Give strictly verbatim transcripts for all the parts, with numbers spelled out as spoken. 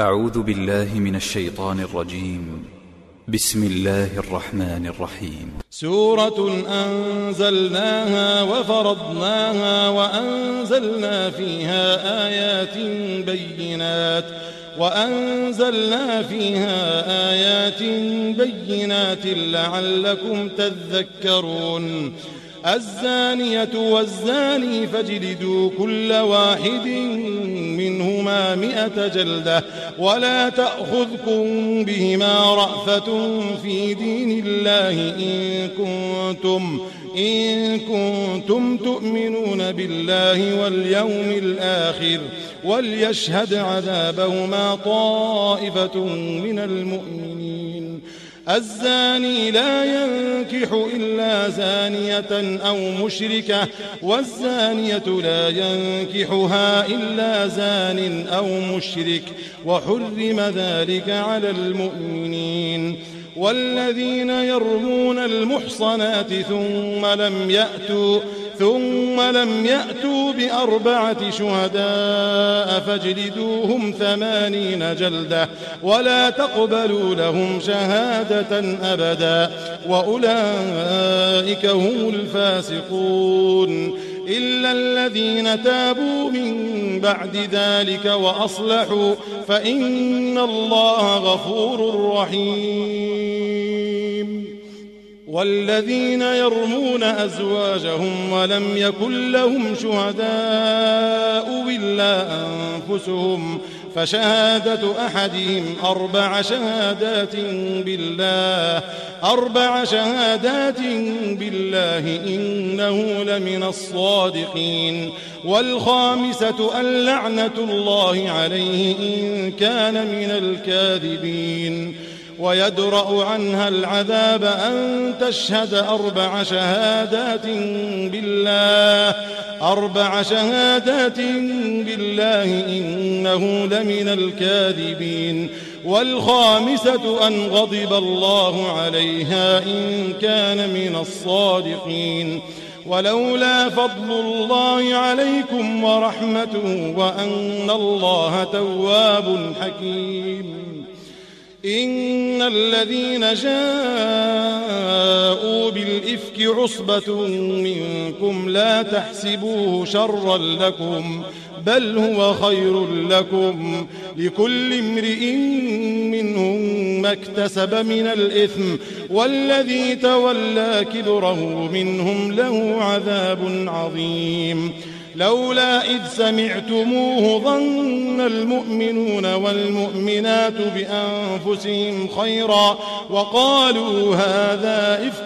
أعوذ بالله من الشيطان الرجيم. بسم الله الرحمن الرحيم. سورة أنزلناها وفرضناها وأنزلنا فيها آيات بينات وأنزلنا فيها آيات بينات لعلكم تذكرون. الزانية والزاني فاجلدوا كل واحد منهما مئة جلدة ولا تأخذكم بهما رأفة في دين الله إن كنتم, إن كنتم تؤمنون بالله واليوم الآخر وليشهد عذابهما طائفة من المؤمنين. الزاني لا ينكح إلا زانية أو مشركة والزانية لا ينكحها إلا زان أو مشرك وحرم ذلك على المؤمنين. والذين يرمون المحصنات ثم لم يأتوا ثم لم يأتوا بأربعة شهداء فاجلدوهم ثمانين جلدة ولا تقبلوا لهم شهادة أبدا وأولئك هم الفاسقون إلا الذين تابوا من بعد ذلك وأصلحوا فإن الله غفور رحيم. والذين يرمون أزواجهم ولم يكن لهم شهداء إلا أنفسهم فشهادة أحدهم أربع شهادات بالله أربع شهادات بالله إنه لمن الصادقين. والخامسة اللعنة الله عليه إن كان من الكاذبين. ويدرأ عنها العذاب أن تشهد أربع شهادات بالله أربع شهادات بالله إنه لمن الكاذبين. والخامسة أن غضب الله عليها إن كان من الصادقين. ولولا فضل الله عليكم ورحمته وأن الله تواب حكيم. إن الذين جاءوا بالإفك عصبة منكم لا تحسبوه شرا لكم بل هو خير لكم لكل امرئ منهم ما اكتسب من الإثم والذي تولى كبره منهم له عذاب عظيم. لولا إذ سمعتموه ظن المؤمنون والمؤمنات بأنفسهم خيرا وقالوا هذا إفك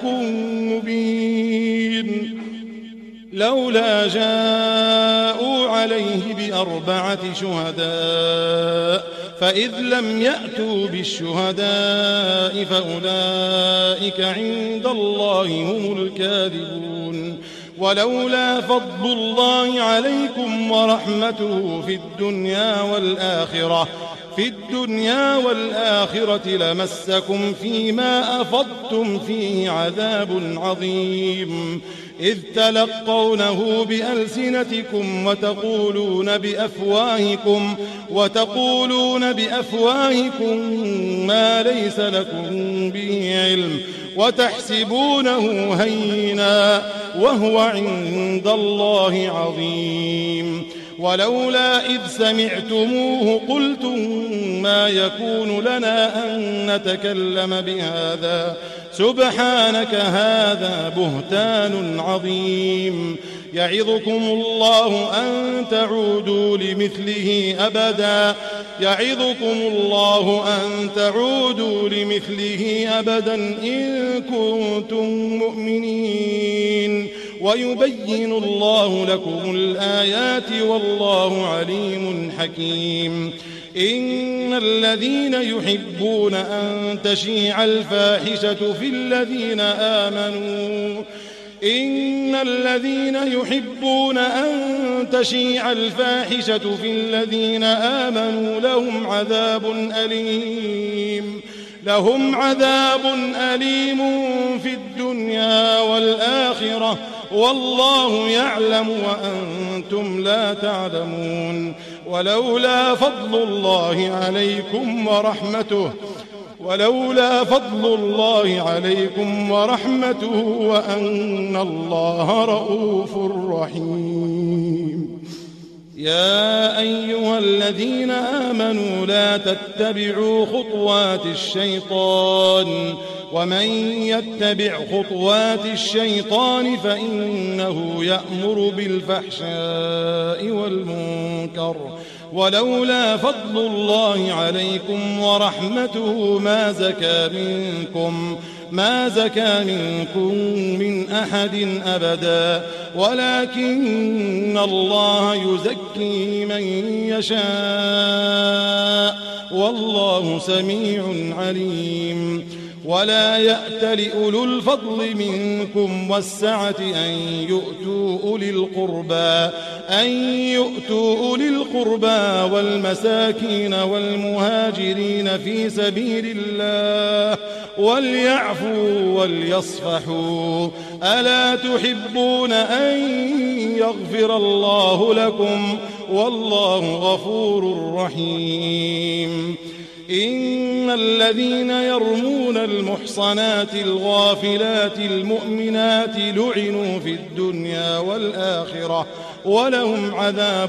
مبين. لولا جاءوا عليه بأربعة شهداء فإذ لم يأتوا بالشهداء فأولئك عند الله هم الكاذبون. ولولا فضل الله عليكم ورحمته في الدنيا والآخرة في الدنيا والآخرة لمسكم فيما أفضتم فيه عذاب عظيم إذ تلقونه بألسنتكم وتقولون بأفواهكم وتقولون بأفواهكم ما ليس لكم به علم وتحسبونه هينا وهو عند الله عظيم. ولولا إذ سمعتموه قلتم ما يكون لنا أن نتكلم بهذا سبحانك هذا بهتان عظيم. يعظكم الله أن تعودوا لمثله أبدا يعظكم الله أن تعودوا لمثله أبدا إن كنتم مؤمنين ويبين الله لكم الآيات والله عليم حكيم. إن الذين يحبون أن تشيع الفاحشة في الذين آمنوا إن الذين يحبون أن تشيع الفاحشة في الذين آمنوا لهم عذاب أليم لهم عذاب أليم في الدنيا والآخرة والله يعلم وأنتم لا تعلمون. ولولا فضل الله عليكم ورحمته ولولا فضل الله عليكم ورحمته وأن الله رؤوف رحيم. يا أيها الذين آمنوا لا تتبعوا خطوات الشيطان ومن يتبع خطوات الشيطان فإنه يأمر بالفحشاء والمنكر ولولا فضل الله عليكم ورحمته ما زكى منكم ما زكى منكم من أحد أبدا ولكن الله يزكي من يشاء والله سميع عليم. ولا يأتل أولو الفضل منكم والسعة أن يؤتوا أولي القربى أن يؤتوا أولي القربى والمساكين والمهاجرين في سبيل الله وليعفوا وليصفحوا ألا تحبون أن يغفر الله لكم والله غفور رحيم. إن الذين يرمون المحصنات الغافلات المؤمنات لعنوا في الدنيا والآخرة ولهم عذاب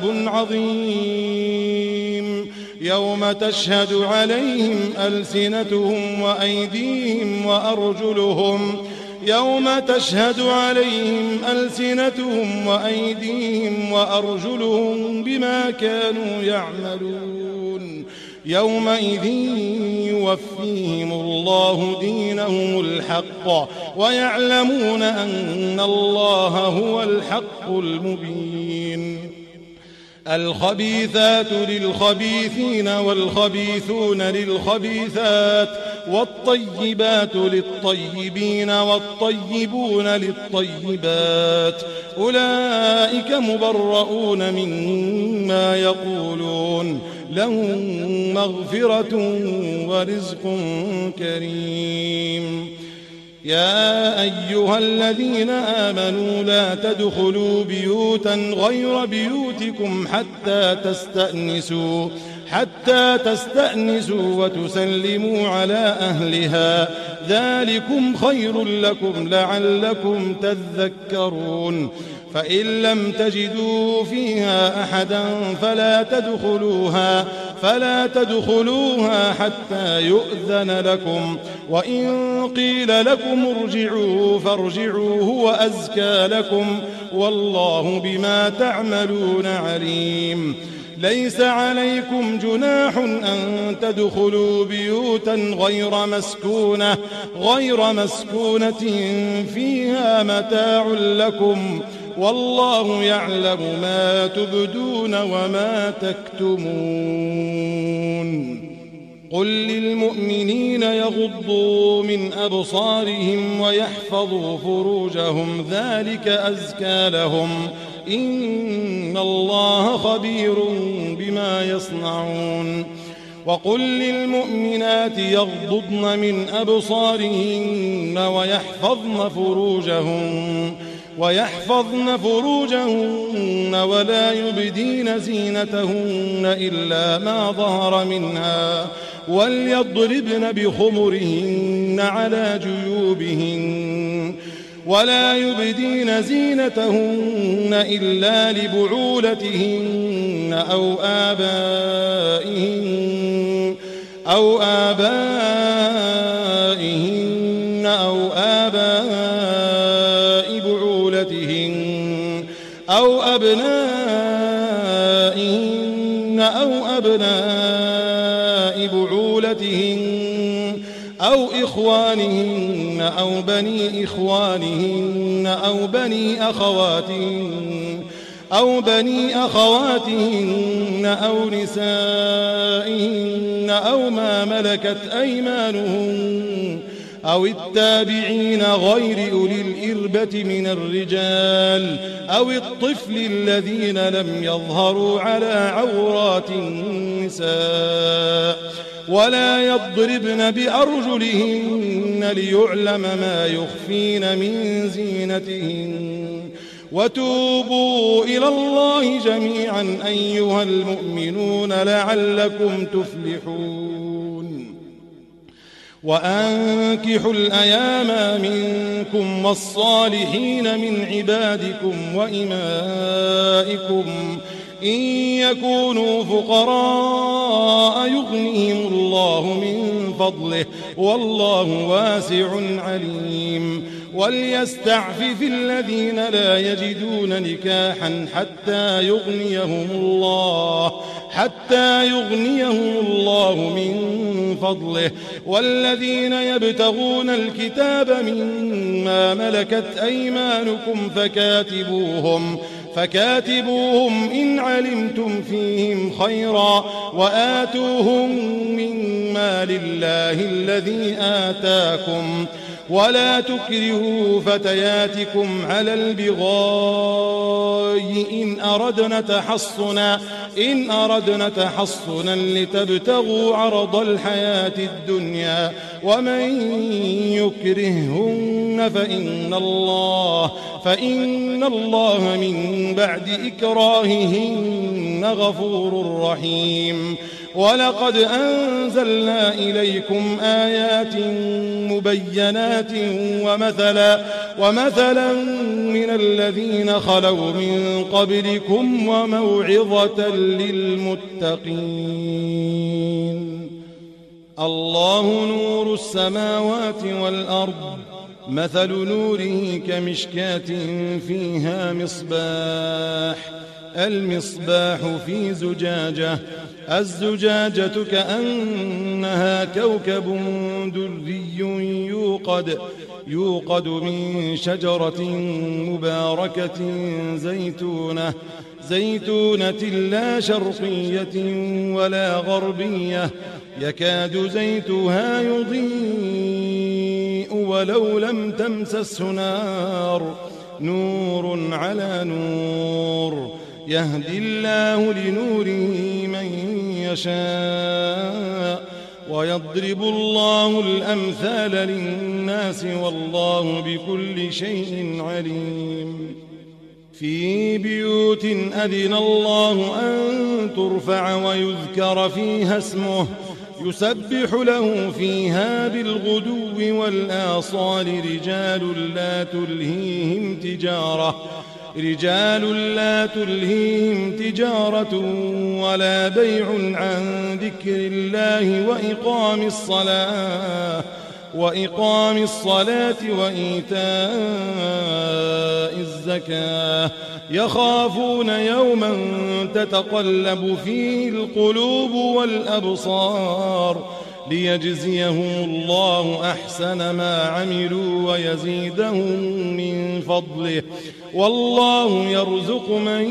عظيم. يوم تشهد عليهم ألسنتهم وأيديهم وأرجلهم يوم تشهد عليهم ألسنتهم وأيديهم وأرجلهم بما كانوا يعملون يومئذ يوفيهم الله دينهم الحق ويعلمون أن الله هو الحق المبين. الخبيثات للخبيثين والخبيثون للخبيثات والطيبات للطيبين والطيبون للطيبات أولئك مبرؤون مما يقولون لهم مغفرة ورزق كريم. يا أيها الذين آمنوا لا تدخلوا بيوتا غير بيوتكم حتى تستأنسوا حتى تستأنسوا وتسلموا على أهلها ذلكم خير لكم لعلكم تذكرون. فإن لم تجدوا فيها أحدا فلا تدخلوها فلا تدخلوها حتى يؤذن لكم وإن قيل لكم ارجعوا فارجعوا هو أزكى لكم والله بما تعملون عليم. ليس عليكم جناح أن تدخلوا بيوتا غير مسكونة غير مسكونة فيها متاع لكم والله يعلم ما تبدون وما تكتمون. قل للمؤمنين يغضوا من أبصارهم ويحفظوا فروجهم ذلك أزكى لهم إن الله خبير بما يصنعون. وقل للمؤمنات يغضضن من أبصارهن ويحفظن فروجهن ويحفظن فروجهن ولا يبدين زينتهن إلا ما ظهر منها وليضربن بخمرهن على جيوبهن ولا يبدين زينتهن إلا لبعولتهن أو آبائهن أو آبائهن أو آباء بعولتهن أو أبنائهن أو أبناء بعولتهن أو إخوانهن أو بني إخوانهن أو بني أخواتهن أو بني أخواتهن أو نسائهن أو ما ملكت أيمانهن أو التابعين غير أولي الإربة من الرجال أو الطفل الذين لم يظهروا على عورات النساء ولا يضربن بأرجلهن ليعلم ما يخفين من زينتهن وتوبوا إلى الله جميعا أيها المؤمنون لعلكم تفلحون وأنكحوا الأيام منكم والصالحين من عبادكم وإمائكم إن يكونوا فقراء يغنيهم الله من فضله والله واسع عليم وليستعفف الذين لا يجدون نكاحا حتى يغنيهم الله حتى يغنيهم الله من فضله والذين يبتغون الكتاب مما ملكت أيمانكم فكاتبوهم فكاتبوهم إن علمتم فيهم خيرا وآتوهم مما لله الذي آتاكم ولا تكرهوا فتياتكم على البغاء إن أردنا تحصنا إن أردنا تحصنا لتبتغوا عرض الحياة الدنيا ومن يكرههن فإن الله فإن الله من بعد إكراههن غفور رحيم ولقد أنزلنا إليكم آيات مبينات ومثلا, ومثلا من الذين خلوا من قبلكم وموعظة للمتقين الله نور السماوات والأرض مثل نوره كمشكاة فيها مصباح المصباح في زجاجة الزجاجة كأنها كوكب دري يوقد يوقد من شجرة مباركة زيتونة زيتونة لا شرقية ولا غربية يكاد زيتها يضيء ولو لم تمسسه نار نور على نور يهدي الله لنوره من يشاء ويضرب الله الأمثال للناس والله بكل شيء عليم في بيوت أذن الله أن ترفع ويذكر فيها اسمه يسبح له فيها بالغدو والآصال رجال لا تلهيهم تجارة رجال لا تلهيهم تجارة ولا بيع عن ذكر الله وإقام الصلاة وإقام الصلاة وإيتاء الزكاة يخافون يوما تتقلب فيه القلوب والأبصار ليجزيهم الله أحسن ما عملوا ويزيدهم من فضله والله يرزق من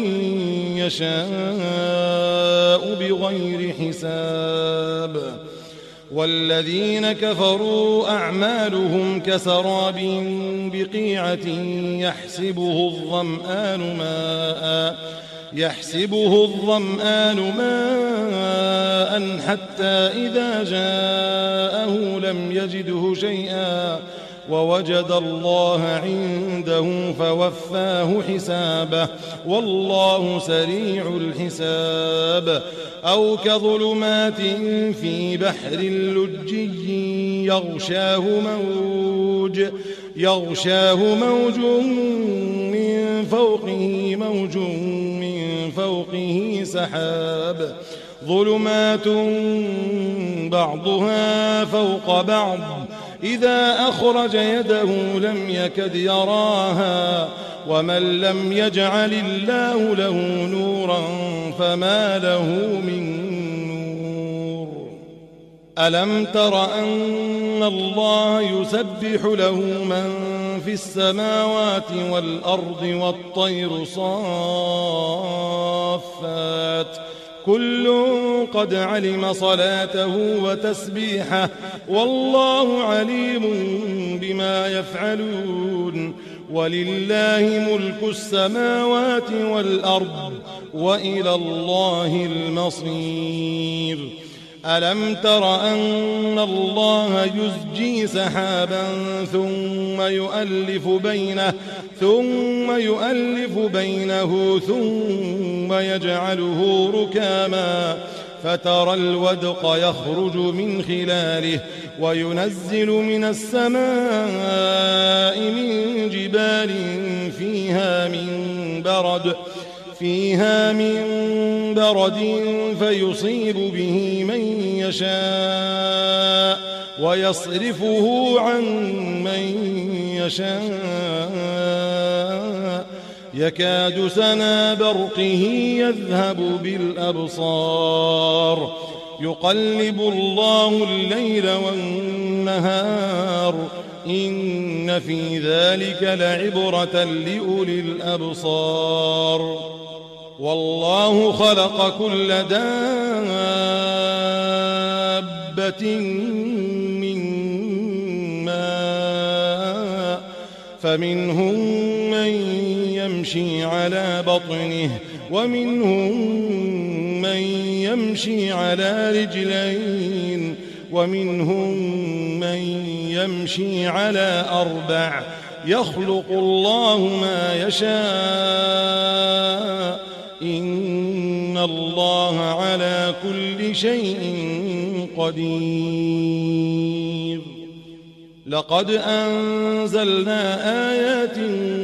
يشاء بغير حساب والذين كفروا أعمالهم كسراب بقيعة يحسبه الظمآن ماء يحسبه الظمآن ماء حتى إذا جاءه لم يجده شيئا ووجد الله عنده فوفاه حسابه والله سريع الحساب أو كظلمات في بحر لجي يغشاه موج يغشاه موج من فوقه موج من فوقه سحاب ظلمات بعضها فوق بعض إذا أخرج يده لم يكد يراها ومن لم يجعل الله له نورا فما له من نور ألم تر أن الله يسبح له من في السماوات والأرض والطير صافات كل قد علم صلاته وتسبيحه والله عليم بما يفعلون ولله ملك السماوات والأرض وإلى الله المصير ألم تر أن الله يزجي سحابا ثم يؤلف بينه ثم يؤلف بينه ثم يجعله ركاما فترى الودق يخرج من خلاله وينزل من السماء من جبال فيها من برد فيها من برد فيصيب به من يشاء ويصرفه عن من يشاء يكاد سنا برقه يذهب بالأبصار يقلب الله الليل والنهار إن في ذلك لعبرة لأولي الأبصار والله خلق كل دابة من ماء فمنهم من يمشي على بطنه ومنهم من يمشي على رجلين ومنهم من يمشي على أربع يخلق الله ما يشاء إن الله على كل شيء قدير لقد أنزلنا آيات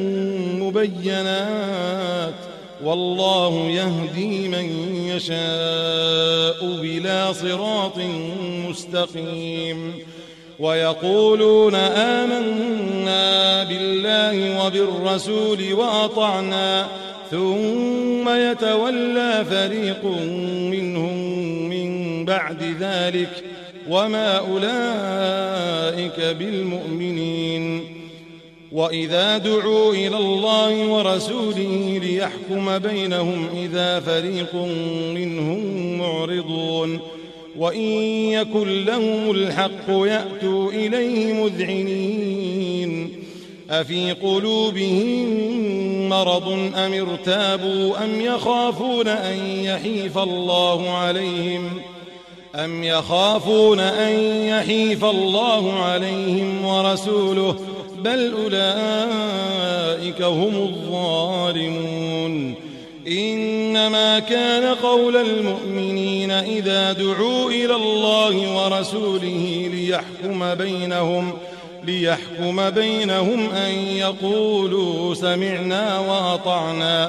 مبينات والله يهدي من يشاء إلى صراط مستقيم ويقولون آمنا بالله وبالرسول وأطعنا ثم يتولى فريق منهم من بعد ذلك وما أولئك بالمؤمنين وإذا دعوا إلى الله ورسوله ليحكم بينهم إذا فريق منهم معرضون وإن يكن لهم الحق يأتوا إليه مذعنين أفي قلوبهم مرض أم ارتابوا أم يخافون أن يحيف الله عليهم أم يخافون أن يحيف الله عليهم ورسوله بل أولئك هم الظالمون إنما كان قول المؤمنين إذا دعوا إلى الله ورسوله ليحكم بينهم ليحكم بينهم أن يقولوا سمعنا وأطعنا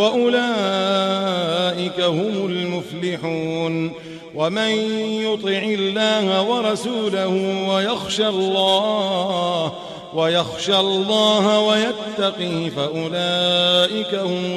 وأولئك هم المفلحون ومن يطع الله ورسوله ويخشى الله ويخشى الله ويتقه فأولئك هم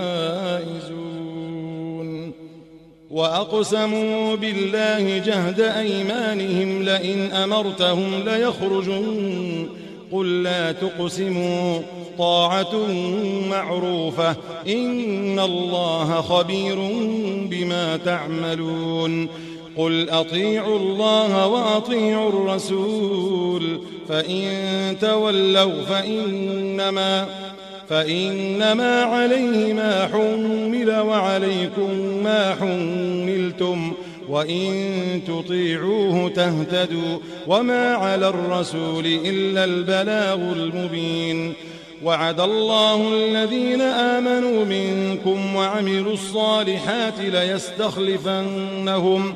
الفائزون وأقسموا بالله جهد أيمانهم لئن أمرتهم ليخرجون قل لا تقسموا طاعة معروفة إن الله خبير بما تعملون قل أطيعوا الله وأطيعوا الرسول فإن تولوا فإنما فإنما عليه ما حمل وعليكم ما حملتم وإن تطيعوه تهتدوا وما على الرسول إلا البلاغ المبين وعد الله الذين آمنوا منكم وعملوا الصالحات ليستخلفنهم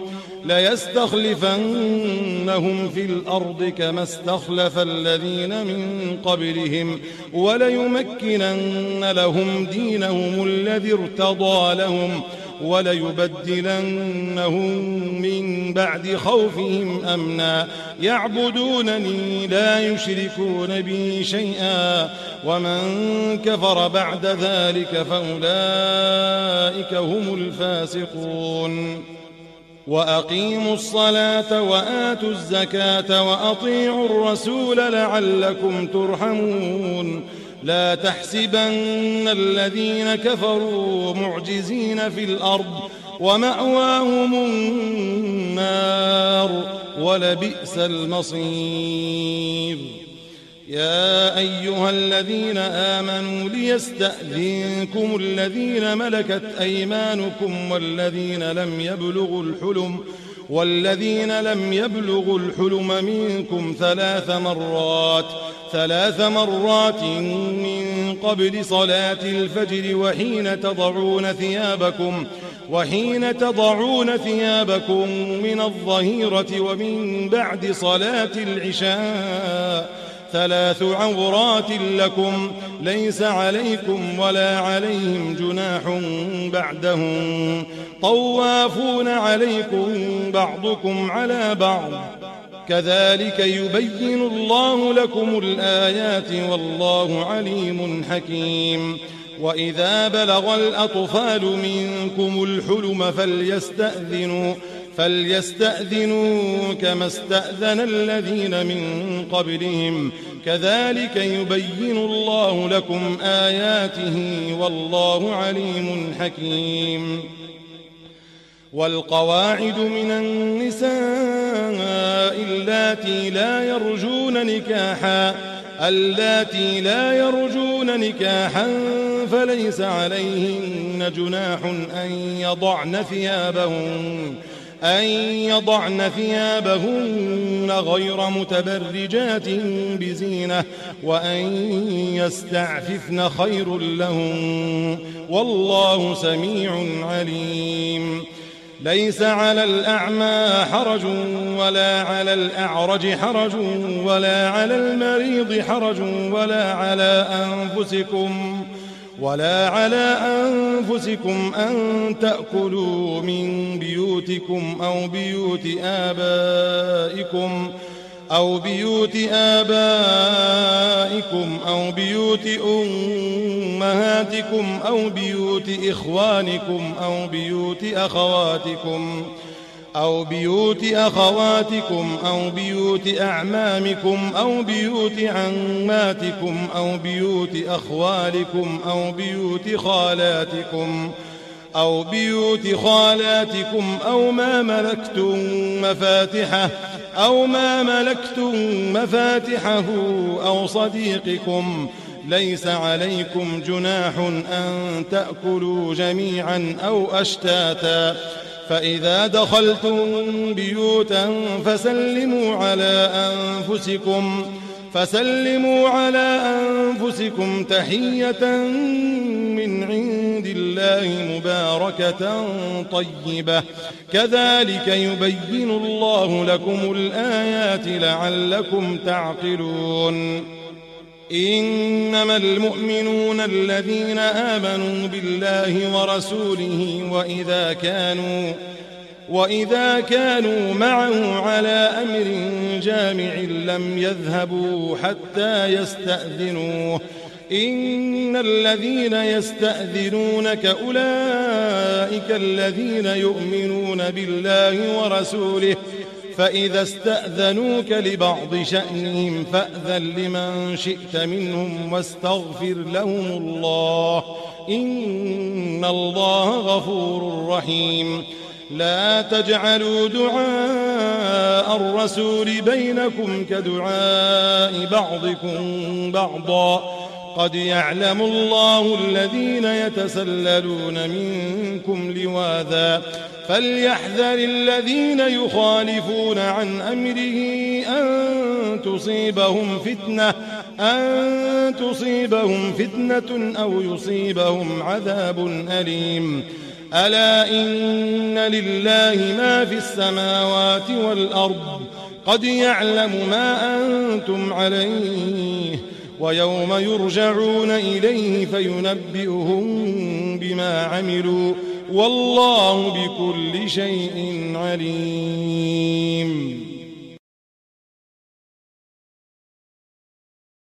ليستخلفنهم في الأرض كما استخلف الذين من قبلهم وليمكنن لهم دينهم الذي ارتضى لهم وليبدلنهم من بعد خوفهم أمنا يعبدونني لا يشركون بي شيئا ومن كفر بعد ذلك فأولئك هم الفاسقون وأقيموا الصلاة وآتوا الزكاة وأطيعوا الرسول لعلكم ترحمون لا تحسبن الذين كفروا معجزين في الأرض ومأواهم النار ولبئس المصير يا أيها الذين آمنوا ليستأذنكم الذين ملكت أيمانكم والذين لم يبلغوا الحلم والذين لم يبلغوا الحلم منكم ثلاث مرات ثلاث مرات من قبل صلاة الفجر وحين تضعون ثيابكم وحين تضعون ثيابكم من الظهيرة ومن بعد صلاة العشاء ثلاث عورات لكم ليس عليكم ولا عليهم جناح بعدهم طوافون عليكم بعضكم على بعض كذلك يبين الله لكم الآيات والله عليم حكيم. وإذا بلغ الأطفال منكم الحلم فليستأذنوا فليستأذنوا كما استأذن الذين من قبلهم كذلك يبين الله لكم آياته والله عليم حكيم. والقواعد من النساء اللاتي لا يرجون نكاحا اللاتي لا يرجون نكاحا فليس عليهن جناح أن يضعن ثيابهن أن يضعن ثيابهن غير متبرجات بزينة وأن يستعففن خير لهن والله سميع عليم. ليس على الأعمى حرج ولا على الأعرج حرج ولا على المريض حرج ولا على أنفسكم ولا على أنفسكم أن تأكلوا من بيوتكم أو بيوت آبائكم أو بيوت آبائكم أو بيوت أمهاتكم أو بيوت إخوانكم أو بيوت أخواتكم أو بيوت أخواتكم أو بيوت أعمامكم أو بيوت عماتكم أو بيوت أخوالكم أو بيوت خالاتكم أو بيوت خالاتكم أو ما ملكتم مفاتحه أو ما ملكتم مفاتحه أو صديقكم ليس عليكم جناح أن تأكلوا جميعا أو أشتاتا فإذا دخلتم بيوتا فسلموا على أنفسكم فسلموا على أنفسكم تحية من عند الله مباركة طيبة كذلك يبين الله لكم الآيات لعلكم تعقلون. إنما المؤمنون الذين آمنوا بالله ورسوله وإذا كانوا وإذا كانوا معه على أمر جامع لم يذهبوا حتى يستأذنوه إن الذين يستأذنونك أولئك الذين يؤمنون بالله ورسوله فإذا استأذنوك لبعض شأنهم فأذن لمن شئت منهم واستغفر لهم الله إن الله غفور رحيم. لا تجعلوا دعاء الرسول بينكم كدعاء بعضكم بعضا قد يعلم الله الذين يتسللون منكم لواذا فليحذر الذين يخالفون عن أمره أن تصيبهم فتنة أن تصيبهم فتنة أو يصيبهم عذاب أليم. ألا إن لله ما في السماوات والأرض قد يعلم ما أنتم عليه ويوم يرجعون إليه فينبئهم بما عملوا والله بكل شيء عليم.